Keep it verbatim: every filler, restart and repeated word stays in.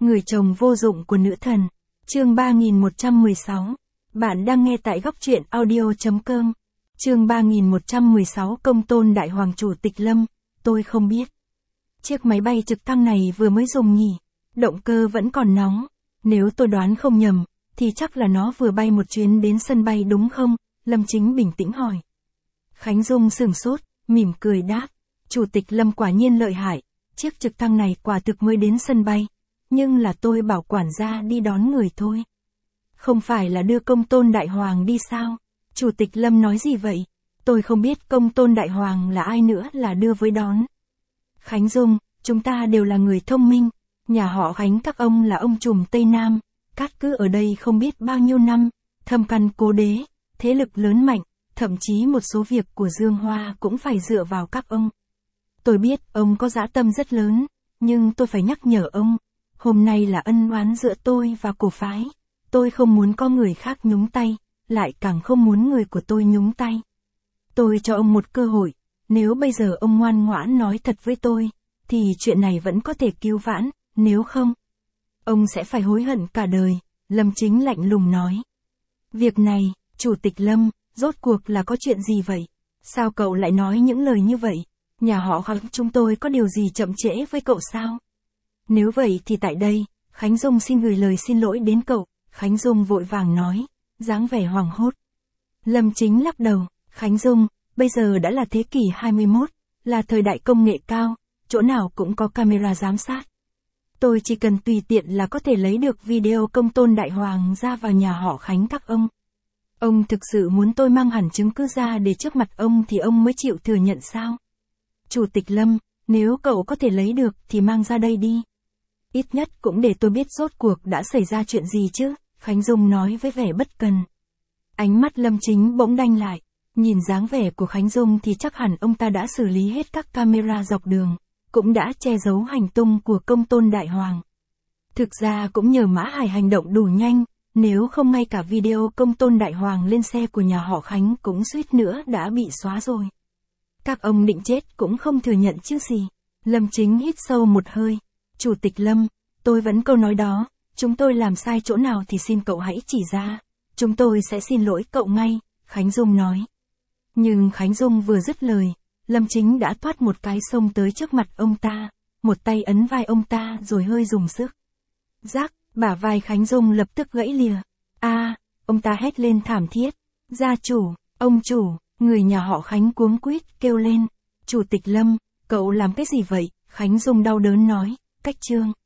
Người chồng vô dụng của nữ thần. Chương ba nghìn một trăm mười sáu. Bạn đang nghe tại góc truyện audio chấm com. Chương ba nghìn một trăm mười sáu Công tôn đại hoàng chủ tịch Lâm, tôi không biết. Chiếc máy bay trực thăng này vừa mới dùng nhỉ? Động cơ vẫn còn nóng. Nếu tôi đoán không nhầm, thì chắc là nó vừa bay một chuyến đến sân bay đúng không? Lâm Chính bình tĩnh hỏi. Khánh Dung sửng sốt, mỉm cười đáp. Chủ tịch Lâm quả nhiên lợi hại. Chiếc trực thăng này quả thực mới đến sân bay. Nhưng là tôi bảo quản gia đi đón người thôi. Không phải là đưa công tôn đại hoàng đi sao? Chủ tịch Lâm nói gì vậy? Tôi không biết công tôn đại hoàng là ai nữa là đưa với đón. Khánh Dung, chúng ta đều là người thông minh. Nhà họ Khánh các ông là ông trùm Tây Nam. Cát cứ ở đây không biết bao nhiêu năm. Thâm căn cố đế, thế lực lớn mạnh. Thậm chí một số việc của Dương Hoa cũng phải dựa vào các ông. Tôi biết ông có dã tâm rất lớn. Nhưng tôi phải nhắc nhở ông. Hôm nay là ân oán giữa tôi và cổ phái. Tôi không muốn có người khác nhúng tay, lại càng không muốn người của tôi nhúng tay. Tôi cho ông một cơ hội, nếu bây giờ ông ngoan ngoãn nói thật với tôi, thì chuyện này vẫn có thể cứu vãn, nếu không, ông sẽ phải hối hận cả đời, Lâm Chính lạnh lùng nói. Việc này, Chủ tịch Lâm, rốt cuộc là có chuyện gì vậy? Sao cậu lại nói những lời như vậy? Nhà họ Khánh chúng tôi có điều gì chậm trễ với cậu sao? Nếu vậy thì tại đây, Khánh Dung xin gửi lời xin lỗi đến cậu. Khánh Dung vội vàng nói, dáng vẻ hoảng hốt. Lâm Chính lắc đầu, Khánh Dung, bây giờ đã là thế kỷ hai mươi mốt, là thời đại công nghệ cao, chỗ nào cũng có camera giám sát. Tôi chỉ cần tùy tiện là có thể lấy được video công tôn đại hoàng ra vào nhà họ Khánh các ông. Ông thực sự muốn tôi mang hẳn chứng cứ ra để trước mặt ông thì ông mới chịu thừa nhận sao? Chủ tịch Lâm, nếu cậu có thể lấy được thì mang ra đây đi. Ít nhất cũng để tôi biết rốt cuộc đã xảy ra chuyện gì chứ, Khánh Dung nói với vẻ bất cần. Ánh mắt Lâm Chính bỗng đanh lại, nhìn dáng vẻ của Khánh Dung thì chắc hẳn ông ta đã xử lý hết các camera dọc đường, cũng đã che giấu hành tung của công tôn đại hoàng. Thực ra cũng nhờ Mã Hải hành động đủ nhanh, nếu không ngay cả video công tôn đại hoàng lên xe của nhà họ Khánh cũng suýt nữa đã bị xóa rồi. Các ông định chết cũng không thừa nhận chứ gì. Lâm Chính hít sâu một hơi. Chủ tịch Lâm, tôi vẫn câu nói đó, chúng tôi làm sai chỗ nào thì xin cậu hãy chỉ ra. Chúng tôi sẽ xin lỗi cậu ngay, Khánh Dung nói. Nhưng Khánh Dung vừa dứt lời, Lâm Chính đã thoát một cái xông tới trước mặt ông ta, một tay ấn vai ông ta rồi hơi dùng sức. Rắc, bả vai Khánh Dung lập tức gãy lìa. A, ông ta hét lên thảm thiết. Gia chủ, ông chủ, người nhà họ Khánh cuống quýt kêu lên. Chủ tịch Lâm, cậu làm cái gì vậy? Khánh Dung đau đớn nói. Cách chương